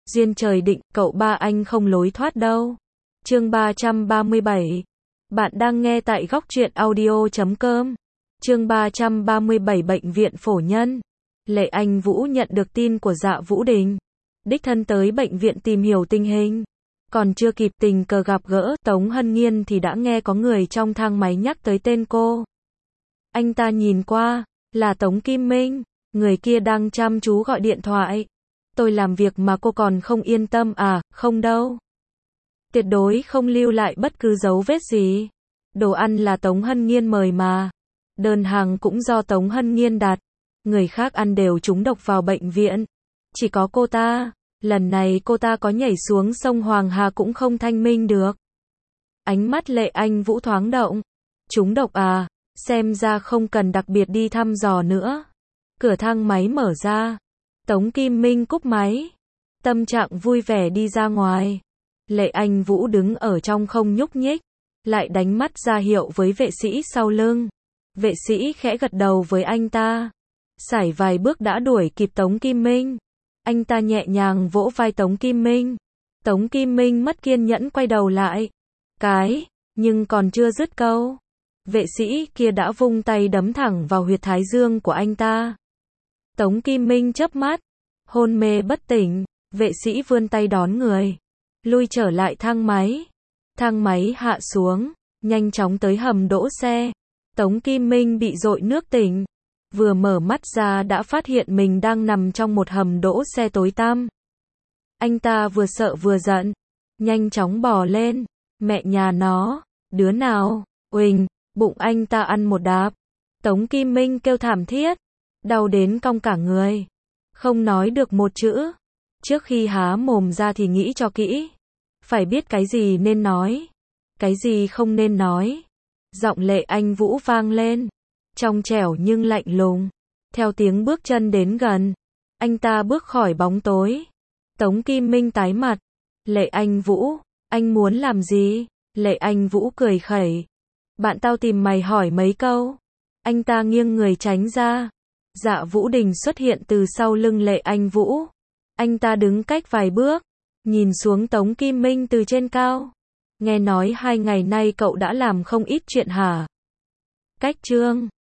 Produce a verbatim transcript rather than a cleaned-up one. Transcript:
Duyên trời định, cậu ba anh không lối thoát đâu. Chương ba trăm ba mươi bảy. Bạn đang nghe tại góc truyện audio chấm com. Chương ba trăm ba mươi bảy Bệnh viện Phổ Nhân. Lệ Anh Vũ nhận được tin của Dạ Vũ Đình. Đích thân tới bệnh viện tìm hiểu tình hình. Còn chưa kịp tình cờ gặp gỡ Tống Hân Nghiên thì đã nghe có người trong thang máy nhắc tới tên cô. Anh ta nhìn qua, là Tống Kim Minh, người kia đang chăm chú gọi điện thoại. Tôi làm việc mà cô còn không yên tâm à, không đâu. Tuyệt đối không lưu lại bất cứ dấu vết gì. Đồ ăn là Tống Hân Nghiên mời mà. Đơn hàng cũng do Tống Hân Nghiên đặt. Người khác ăn đều trúng độc vào bệnh viện. Chỉ có cô ta, lần này cô ta có nhảy xuống sông Hoàng Hà cũng không thanh minh được. Ánh mắt Lệ Anh Vũ thoáng động. Trúng độc à, xem ra không cần đặc biệt đi thăm dò nữa. Cửa thang máy mở ra. Tống Kim Minh cúp máy. Tâm trạng vui vẻ đi ra ngoài. Lệ Anh Vũ đứng ở trong không nhúc nhích. Lại đánh mắt ra hiệu với vệ sĩ sau lưng. Vệ sĩ khẽ gật đầu với anh ta. Sải vài bước đã đuổi kịp Tống Kim Minh. Anh ta nhẹ nhàng vỗ vai Tống Kim Minh. Tống Kim Minh mất kiên nhẫn quay đầu lại. Cái, nhưng còn chưa dứt câu. Vệ sĩ kia đã vung tay đấm thẳng vào huyệt thái dương của anh ta. Tống Kim Minh chớp mắt, hôn mê bất tỉnh, vệ sĩ vươn tay đón người, lui trở lại thang máy. Thang máy hạ xuống, nhanh chóng tới hầm đỗ xe. Tống Kim Minh bị dội nước tỉnh, vừa mở mắt ra đã phát hiện mình đang nằm trong một hầm đỗ xe tối tăm. Anh ta vừa sợ vừa giận, nhanh chóng bò lên, mẹ nhà nó, đứa nào, uỳnh, bụng anh ta ăn một đạp. Tống Kim Minh kêu thảm thiết, đau đến cong cả người, không nói được một chữ. Trước khi há mồm ra thì nghĩ cho kỹ, phải biết cái gì nên nói, cái gì không nên nói. Giọng Lệ Anh Vũ vang lên, trong trẻo nhưng lạnh lùng. Theo tiếng bước chân đến gần, anh ta bước khỏi bóng tối. Tống Kim Minh tái mặt. Lệ Anh Vũ, anh muốn làm gì? Lệ Anh Vũ cười khẩy. Bạn tao tìm mày hỏi mấy câu. Anh ta nghiêng người tránh ra. Dạ Vũ Đình xuất hiện từ sau lưng Lệ Anh Vũ. Anh ta đứng cách vài bước, nhìn xuống Tống Kim Minh từ trên cao. Nghe nói hai ngày nay cậu đã làm không ít chuyện hả? Cách chương